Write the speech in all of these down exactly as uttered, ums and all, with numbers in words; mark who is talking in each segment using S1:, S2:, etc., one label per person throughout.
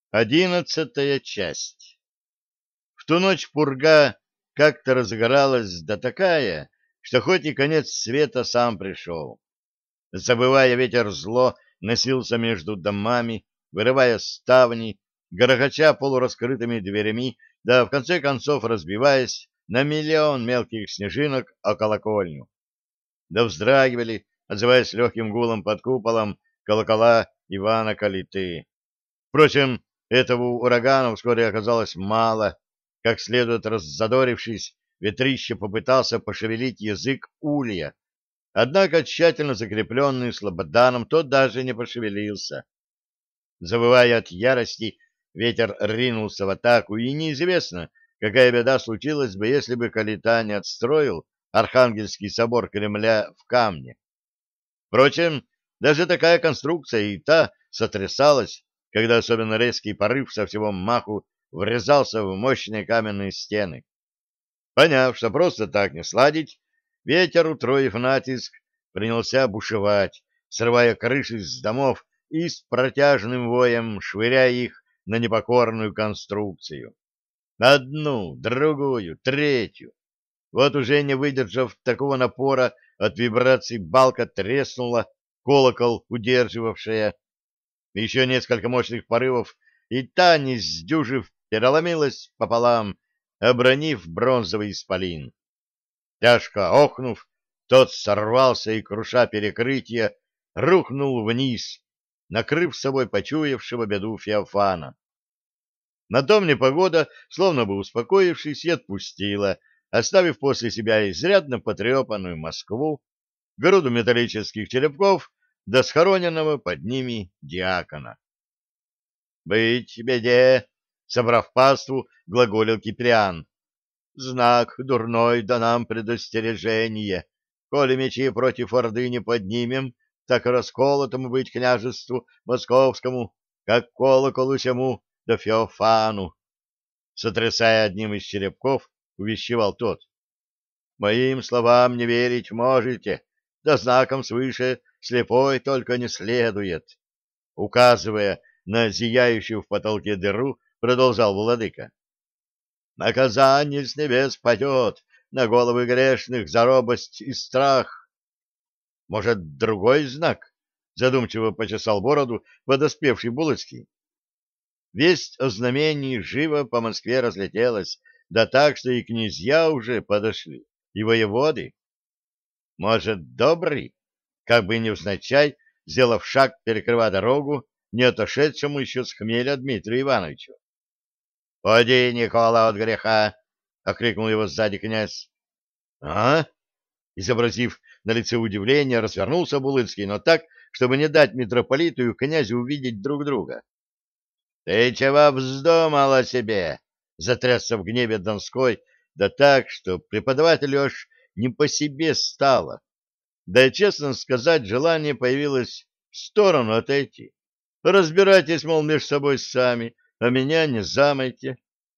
S1: Одиннадцатая часть. В ту ночь пурга как-то разгоралась, да такая, что хоть и конец света сам пришел. Забывая ветер зло, носился между домами, вырывая ставни, грохоча полураскрытыми дверями, да в конце концов разбиваясь на миллион мелких снежинок о колокольню. Да вздрагивали, отзываясь легким гулом под куполом, колокола Ивана Калиты. Впрочем, этого урагана вскоре оказалось мало. Как следует раззадорившись, ветрище попытался пошевелить язык улья, однако тщательно закрепленный слободаном тот даже не пошевелился. Завывая от ярости, ветер ринулся в атаку, и неизвестно, какая беда случилась бы, если бы Калита не отстроил Архангельский собор Кремля в камне. Впрочем, даже такая конструкция и та сотрясалась, когда особенно резкий порыв со всего маху врезался в мощные каменные стены. Поняв, что просто так не сладить, ветер, утроив натиск, принялся бушевать, срывая крыши с домов и с протяжным воем швыряя их на непокорную конструкцию. Одну, другую, третью. Вот уже не выдержав такого напора, от вибраций балка треснула, колокол удерживавшая. Еще несколько мощных порывов, и та, не сдюжив, переломилась пополам, обронив бронзовый исполин. Тяжко охнув, тот сорвался и, круша перекрытие, рухнул вниз, накрыв собой почуявшего беду Феофана. На том непогода, словно бы успокоившись, и отпустила, оставив после себя изрядно потрепанную Москву, груду металлических черепков до схороненного под ними диакона. «Быть беде!» — собрав паству, глаголил Киприан. «Знак дурной да нам предостережение. Коли мечи против Орды не поднимем, так расколотому быть княжеству московскому, как колоколу сему да Феофану». Сотрясая одним из черепков, увещевал тот. «Моим словам не верить можете, да знаком свыше слепой только не следует». Указывая на зияющую в потолке дыру, продолжал владыка. «Наказание с небес падет на головы грешных за робость и страх». «Может, другой знак?» — задумчиво почесал бороду подоспевший Булыцкий. Весть о знамении живо по Москве разлетелась, да так, что и князья уже подошли, и воеводы. Может, добрый, как бы невзначай, сделав шаг, перекрывая дорогу, не отошедшему еще с хмеля Дмитрию Ивановичу. — Поди, Никола, от греха! — окрикнул его сзади князь. — А? — изобразив на лице удивление, развернулся Булыцкий, но так, чтобы не дать митрополиту и князю увидеть друг друга. — Ты чего вздумал о себе? — затрясся в гневе Донской, да так, что преподавателю аж не по себе стало. Да и, честно сказать, желание появилось в сторону отойти. Разбирайтесь, мол, между собой сами, а меня не замайте.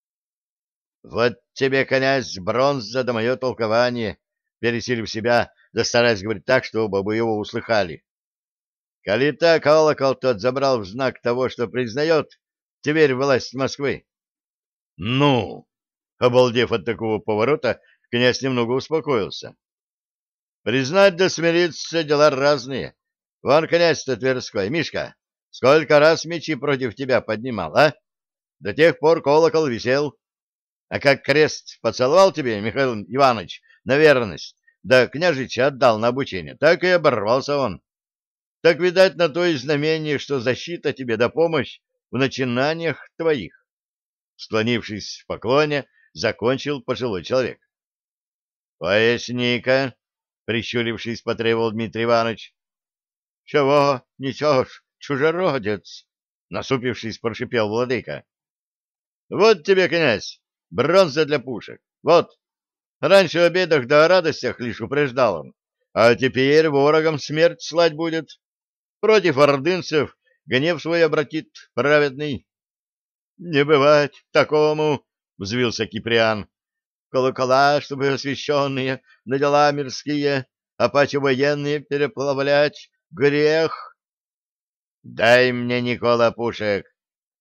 S1: — Вот тебе, князь, бронза да мое толкование, пересилив себя, да стараясь говорить так, чтобы оба его услыхали. Калита колокол тот забрал в знак того, что признает теперь власть Москвы. — Ну! — обалдев от такого поворота, князь немного успокоился. — Признать да смириться — дела разные. Вон князь-то Тверской, Мишка, сколько раз мечи против тебя поднимал, а? До тех пор колокол висел. А как крест поцеловал тебе, Михаил Иванович, на верность, да княжича отдал на обучение, так и оборвался он. Так, видать, на то и знамение, что защита тебе да помощь в начинаниях твоих. Склонившись в поклоне, закончил пожилой человек. — Поясни-ка, — прищурившись, потребовал Дмитрий Иванович. — Чего несешь, чужеродец? — насупившись, прошипел владыка. — Вот тебе, князь, бронза для пушек. Вот. Раньше о бедах да о радостях лишь упреждал он, а теперь ворогам смерть слать будет. Против ордынцев гнев свой обратит праведный. — Не бывать такому, — взвился Киприан. — Колокола, чтобы освященные на дела мирские, а паче военные переплавлять — грех. — Дай мне, Никола, пушек.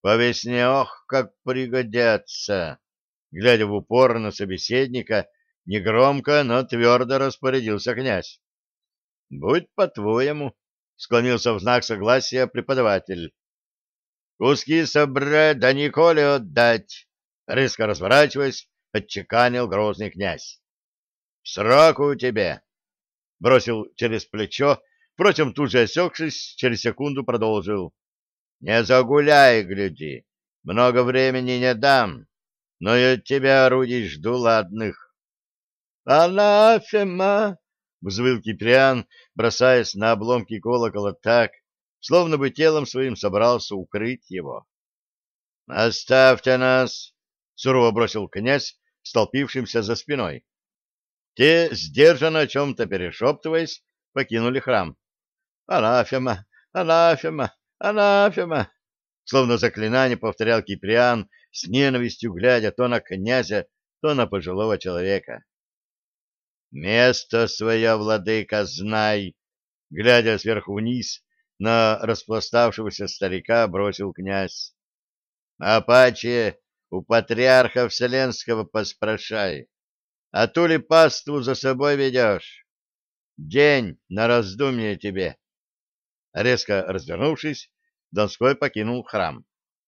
S1: По весне, ох, как пригодятся. Глядя в упор на собеседника, негромко, но твердо распорядился князь. — Будь по-твоему, — склонился в знак согласия преподаватель. — Куски собрать, да Николе отдать, — резко разворачиваясь, отчеканил грозный князь. — Сроку тебе! — бросил через плечо, впрочем, тут же осекшись, через секунду продолжил. — Не загуляй, гляди, много времени не дам, но и от тебя орудий жду ладных. — Анафема! — взвыл Киприан, бросаясь на обломки колокола так, словно бы телом своим собрался укрыть его. — Оставьте нас! — сурово бросил князь, столпившимся за спиной. Те, сдержанно о чем-то перешептываясь, покинули храм. — Анафема! Анафема! Анафема! Словно заклинание повторял Киприан, с ненавистью глядя то на князя, то на пожилого человека. «Место свое, владыка, знай!» Глядя сверху вниз на распластавшегося старика, бросил князь. «Апаче у патриарха Вселенского поспрашай, а ту ли паству за собой ведешь? День на раздумье тебе!» Резко развернувшись, Донской покинул храм.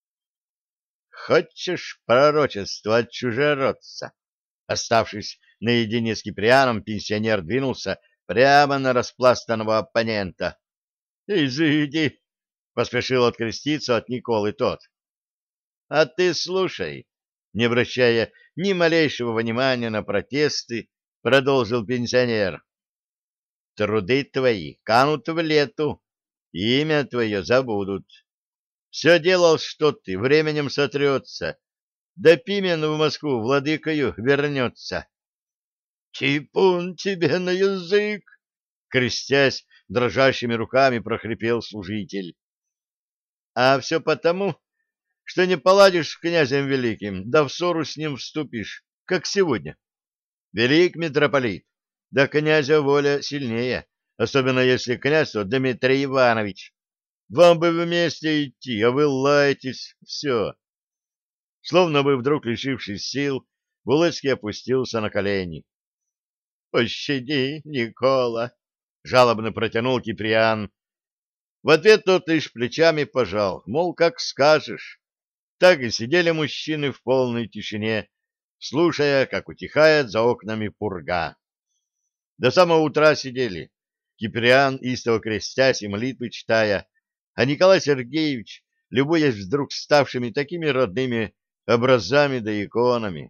S1: «Хочешь пророчество от чужеродца?» Оставшись наедине с Киприаном, пенсионер двинулся прямо на распластанного оппонента. «Изыди!» — поспешил откреститься от Николы тот. «А ты слушай!» — не обращая ни малейшего внимания на протесты, продолжил пенсионер. «Труды твои канут в лету, имя твое забудут. Все делал, что ты, временем сотрется, да Пимен в Москву владыкою вернется». «Типун тебе на язык!» — крестясь дрожащими руками, прохрипел служитель. «А все потому, что не поладишь с князем великим, да в ссору с ним вступишь, как сегодня. Велик митрополит, да князя воля сильнее, особенно если князь тот Дмитрий Иванович. Вам бы вместе идти, а вы лаетесь, все». Словно бы вдруг лишившись сил, Булыцкий опустился на колени. «Пощади, Никола!» — жалобно протянул Киприан. В ответ тот лишь плечами пожал, мол, как скажешь. Так и сидели мужчины в полной тишине, слушая, как утихает за окнами пурга. До самого утра сидели, Киприан, истово крестясь и молитвы читая, а Николай Сергеевич, любуясь вдруг ставшими такими родными образами да иконами.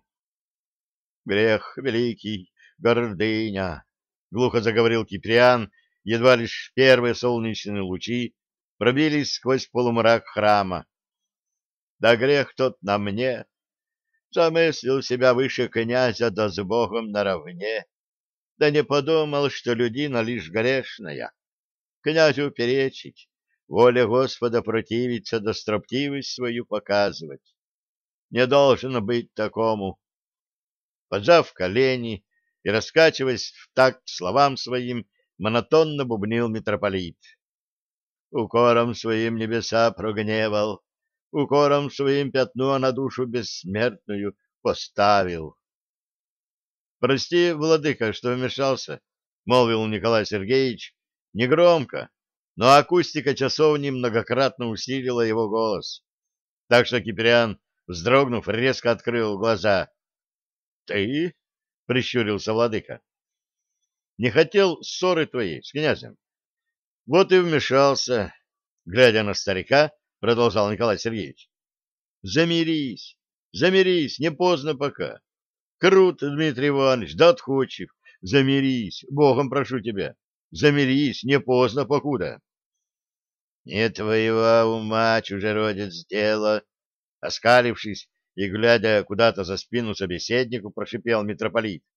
S1: «Грех великий, гордыня!» — глухо заговорил Киприан, едва лишь первые солнечные лучи пробились сквозь полумрак храма. «Да грех тот на мне! Замыслил себя выше князя, да с Богом наравне, да не подумал, что людина лишь грешная. Князю перечить, воле Господа противиться, да строптивость свою показывать. Не должно быть такому». Поджав колени и раскачиваясь в такт словам своим, монотонно бубнил митрополит. «Укором своим небеса прогневал, укором своим пятно на душу бессмертную поставил». «Прости, владыка, что вмешался», — молвил Николай Сергеевич, негромко, но акустика часовни многократно усилила его голос, так что Киприан, вздрогнув, резко открыл глаза. «Ты?» — прищурился владыка. «Не хотел ссоры твоей с князем. Вот и вмешался», — глядя на старика, продолжал Николай Сергеевич. «Замирись, замирись, не поздно пока. Крут, Дмитрий Иванович, да отходчив. Замирись, Богом прошу тебя. Замирись, не поздно покуда». «Не твоего ума, чужеродец, дело», — оскалившись и глядя куда-то за спину собеседнику, прошипел митрополит.